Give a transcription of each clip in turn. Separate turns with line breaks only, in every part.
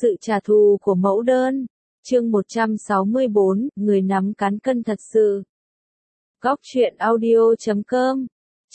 Sự trả thù của mẫu đơn. Chương 164, người nắm cán cân thật sự. Góc truyện audio.com.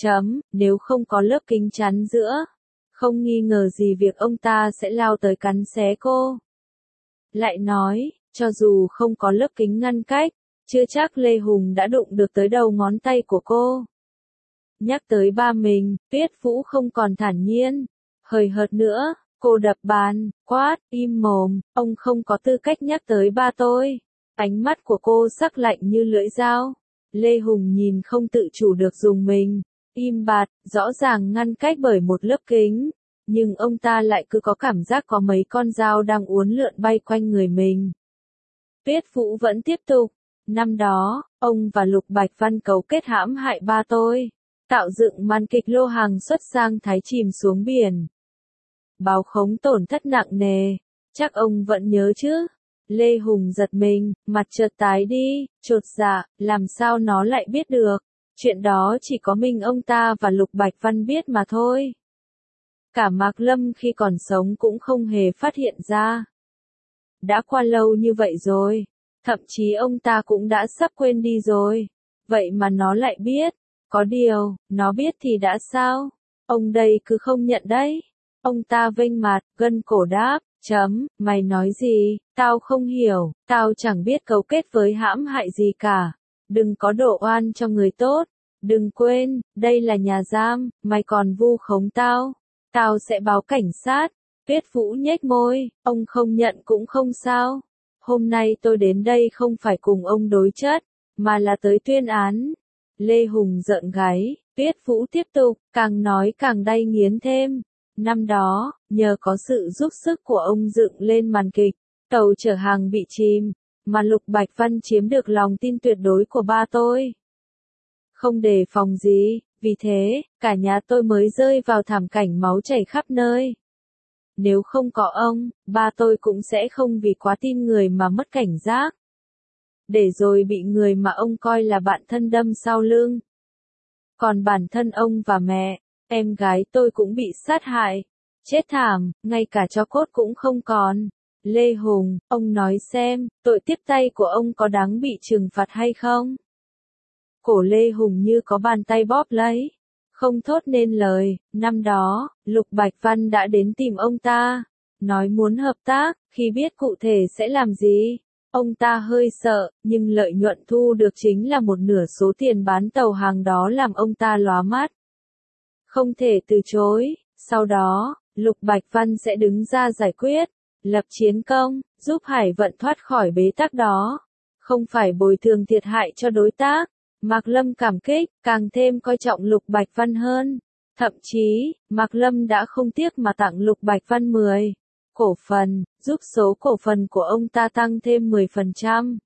Nếu không có lớp kính chắn giữa, không nghi ngờ gì việc ông ta sẽ lao tới cắn xé cô. Lại nói, cho dù không có lớp kính ngăn cách, chưa chắc Lê Hùng đã đụng được tới đầu ngón tay của cô. Nhắc tới ba mình, Tuyết Vũ không còn thản nhiên, hời hợt nữa. Cô đập bàn, quát, im mồm, ông không có tư cách nhắc tới ba tôi. Ánh mắt của cô sắc lạnh như lưỡi dao. Lê Hùng nhìn không tự chủ được dùng mình, im bặt, rõ ràng ngăn cách bởi một lớp kính. Nhưng ông ta lại cứ có cảm giác có mấy con dao đang uốn lượn bay quanh người mình. Tuyết Vũ vẫn tiếp tục. Năm đó, ông và Lục Bạch Văn cấu kết hãm hại ba tôi, tạo dựng màn kịch lô hàng xuất sang Thái chìm xuống biển. Báo khống tổn thất nặng nề, chắc ông vẫn nhớ chứ? Lê Hùng giật mình, mặt chợt tái đi, chột dạ, làm sao nó lại biết được? Chuyện đó chỉ có mình ông ta và Lục Bạch Văn biết mà thôi. Cả Mạc Lâm khi còn sống cũng không hề phát hiện ra. Đã qua lâu như vậy rồi, thậm chí ông ta cũng đã sắp quên đi rồi. Vậy mà nó lại biết, có điều, nó biết thì đã sao? Ông đây cứ không nhận đấy. Ông ta vênh mặt, gân cổ đáp, mày nói gì, tao không hiểu, tao chẳng biết cấu kết với hãm hại gì cả. Đừng có đổ oan cho người tốt, đừng quên, đây là nhà giam, mày còn vu khống tao. Tao sẽ báo cảnh sát. Tuyết Vũ nhếch môi, ông không nhận cũng không sao. Hôm nay tôi đến đây không phải cùng ông đối chất, mà là tới tuyên án. Lê Hùng giận gáy, Tuyết Vũ tiếp tục, càng nói càng đay nghiến thêm. Năm đó, nhờ có sự giúp sức của ông dựng lên màn kịch, tàu chở hàng bị chìm, mà Lục Bạch Văn chiếm được lòng tin tuyệt đối của ba tôi. Không đề phòng gì, vì thế, cả nhà tôi mới rơi vào thảm cảnh máu chảy khắp nơi. Nếu không có ông, ba tôi cũng sẽ không vì quá tin người mà mất cảnh giác. Để rồi bị người mà ông coi là bạn thân đâm sau lưng. Còn bản thân ông và mẹ, em gái tôi cũng bị sát hại. Chết thảm, ngay cả tro cốt cũng không còn. Lê Hùng, ông nói xem, tội tiếp tay của ông có đáng bị trừng phạt hay không? Cổ Lê Hùng như có bàn tay bóp lấy. Không thốt nên lời, năm đó, Lục Bạch Văn đã đến tìm ông ta. Nói muốn hợp tác, khi biết cụ thể sẽ làm gì. Ông ta hơi sợ, nhưng lợi nhuận thu được chính là một nửa số tiền bán tàu hàng đó làm ông ta lóa mắt. Không thể từ chối, sau đó, Lục Bạch Văn sẽ đứng ra giải quyết, lập chiến công, giúp Hải Vận thoát khỏi bế tắc đó. Không phải bồi thường thiệt hại cho đối tác. Mạc Lâm cảm kích, càng thêm coi trọng Lục Bạch Văn hơn. Thậm chí, Mạc Lâm đã không tiếc mà tặng Lục Bạch Văn 10 cổ phần, giúp số cổ phần của ông ta tăng thêm 10%.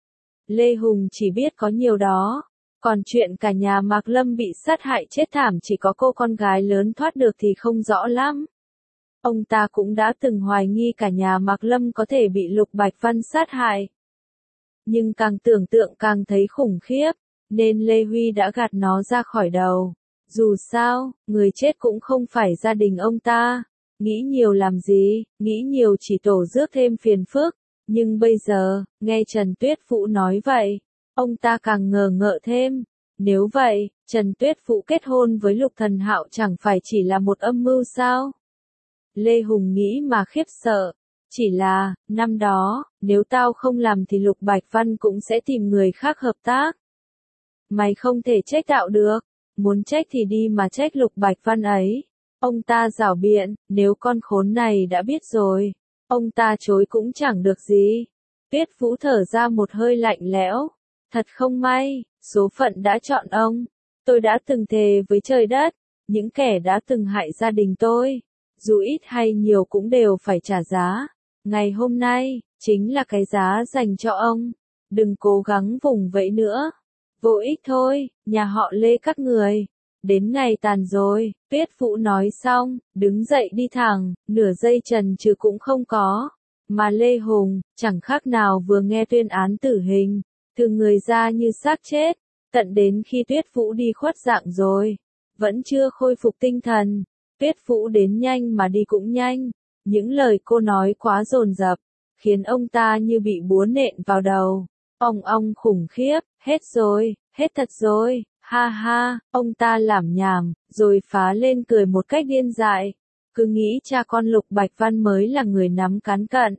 Lê Hùng chỉ biết có nhiều đó. Còn chuyện cả nhà Mạc Lâm bị sát hại chết thảm chỉ có cô con gái lớn thoát được thì không rõ lắm. Ông ta cũng đã từng hoài nghi cả nhà Mạc Lâm có thể bị Lục Bạch Văn sát hại. Nhưng càng tưởng tượng càng thấy khủng khiếp, nên Lê Huy đã gạt nó ra khỏi đầu. Dù sao, người chết cũng không phải gia đình ông ta. Nghĩ nhiều làm gì, nghĩ nhiều chỉ tổ rước thêm phiền phức. Nhưng bây giờ, nghe Trần Tuyết Vũ nói vậy, ông ta càng ngờ ngợ thêm. Nếu vậy, Trần Tuyết Vũ kết hôn với Lục Thần Hạo chẳng phải chỉ là một âm mưu sao? Lê Hùng nghĩ mà khiếp sợ. Chỉ là, năm đó, nếu tao không làm thì Lục Bạch Văn cũng sẽ tìm người khác hợp tác. Mày không thể trách tạo được. Muốn trách thì đi mà trách Lục Bạch Văn ấy. Ông ta giảo biện, nếu con khốn này đã biết rồi, ông ta chối cũng chẳng được gì. Tuyết Vũ thở ra một hơi lạnh lẽo. Thật không may, số phận đã chọn ông. Tôi đã từng thề với trời đất, những kẻ đã từng hại gia đình tôi, dù ít hay nhiều cũng đều phải trả giá. Ngày hôm nay, chính là cái giá dành cho ông. Đừng cố gắng vùng vẫy nữa. Vô ích thôi, nhà họ Lê các người. Đến ngày tàn rồi, Tuyết Vũ nói xong, đứng dậy đi thẳng, nửa giây chần chừ cũng không có. Mà Lê Hùng, chẳng khác nào vừa nghe tuyên án tử hình, thường người ra như xác chết, tận đến khi Tuyết Vũ đi khuất dạng rồi, vẫn chưa khôi phục tinh thần. Tuyết Vũ đến nhanh mà đi cũng nhanh, Những lời cô nói quá dồn dập, khiến ông ta như bị búa nện vào đầu. Ong khủng khiếp, hết rồi, hết thật rồi, ha ha, ông ta lảm nhảm, rồi phá lên cười một cách điên dại. Cứ nghĩ cha con Lục Bạch Văn mới là người nắm cán cận.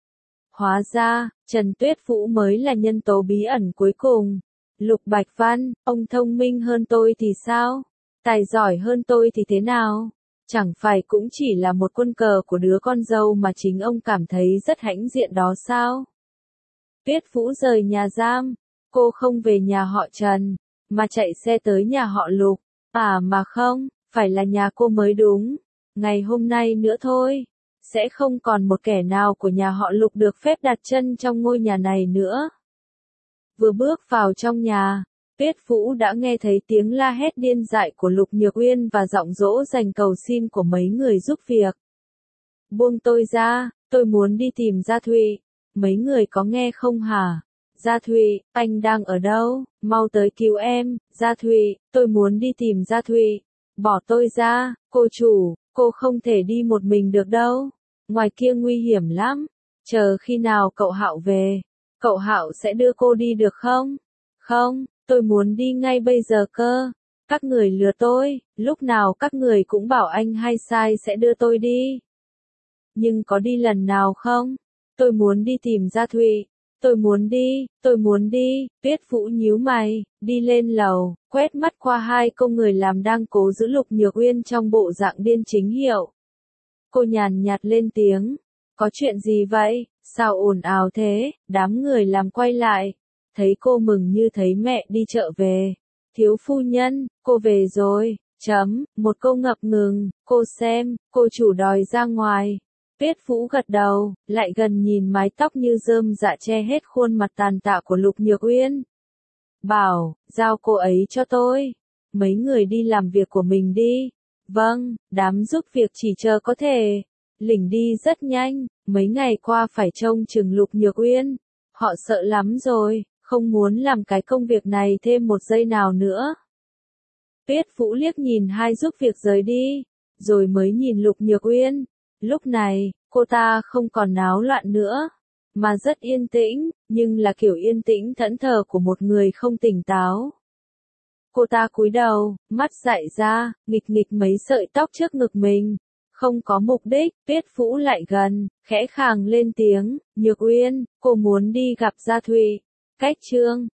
Hóa ra, Trần Tuyết Vũ mới là nhân tố bí ẩn cuối cùng. Lục Bạch Văn, ông thông minh hơn tôi thì sao? Tài giỏi hơn tôi thì thế nào? Chẳng phải cũng chỉ là một quân cờ của đứa con dâu mà chính ông cảm thấy rất hãnh diện đó sao? Tuyết Vũ rời nhà giam, cô không về nhà họ Trần, mà chạy xe tới nhà họ Lục. À mà không, phải là nhà cô mới đúng. Ngày hôm nay nữa thôi, sẽ không còn một kẻ nào của nhà họ Lục được phép đặt chân trong ngôi nhà này nữa. Vừa bước vào trong nhà, Tuyết Vũ đã nghe thấy tiếng la hét điên dại của Lục Nhược Uyên và giọng dỗ dành cầu xin của mấy người giúp việc. Buông tôi ra, tôi muốn đi tìm Gia Thụy. Mấy người có nghe không hả? Gia Thụy, anh đang ở đâu? Mau tới cứu em, Gia Thụy, tôi muốn đi tìm Gia Thụy. Bỏ tôi ra, cô chủ, cô không thể đi một mình được đâu. Ngoài kia nguy hiểm lắm. Chờ khi nào cậu Hạo về, cậu Hạo sẽ đưa cô đi được không? Không, tôi muốn đi ngay bây giờ cơ. Các người lừa tôi, lúc nào các người cũng bảo anh hay sai sẽ đưa tôi đi. Nhưng có đi lần nào không? Tôi muốn đi tìm Gia Thụy. Tôi muốn đi, Tuyết Vũ nhíu mày, đi lên lầu, quét mắt qua hai cô người làm đang cố giữ Lục Nhược Uyên trong bộ dạng điên chính hiệu. Cô nhàn nhạt lên tiếng, có chuyện gì vậy, sao ồn ào thế, đám người làm quay lại, thấy cô mừng như thấy mẹ đi chợ về. Thiếu phu nhân, cô về rồi, một câu ngập ngừng, cô xem, cô chủ đòi ra ngoài. Tuyết Vũ gật đầu, lại gần nhìn mái tóc như rơm dạ che hết khuôn mặt tàn tạ của Lục Nhược Uyên. Bảo, giao cô ấy cho tôi. Mấy người đi làm việc của mình đi. Vâng, đám giúp việc chỉ chờ có thể. Lỉnh đi rất nhanh, mấy ngày qua phải trông chừng Lục Nhược Uyên. Họ sợ lắm rồi, không muốn làm cái công việc này thêm một giây nào nữa. Tuyết Vũ liếc nhìn hai giúp việc rời đi, rồi mới nhìn Lục Nhược Uyên. Lúc này, cô ta không còn náo loạn nữa, mà rất yên tĩnh, nhưng là kiểu yên tĩnh thẫn thờ của một người không tỉnh táo. Cô ta cúi đầu, mắt dại ra, nghịch nghịch mấy sợi tóc trước ngực mình. Không có mục đích, Tuyết Vũ lại gần, khẽ khàng lên tiếng, Nhược Uyên, cô muốn đi gặp Gia Thụy. Cách chương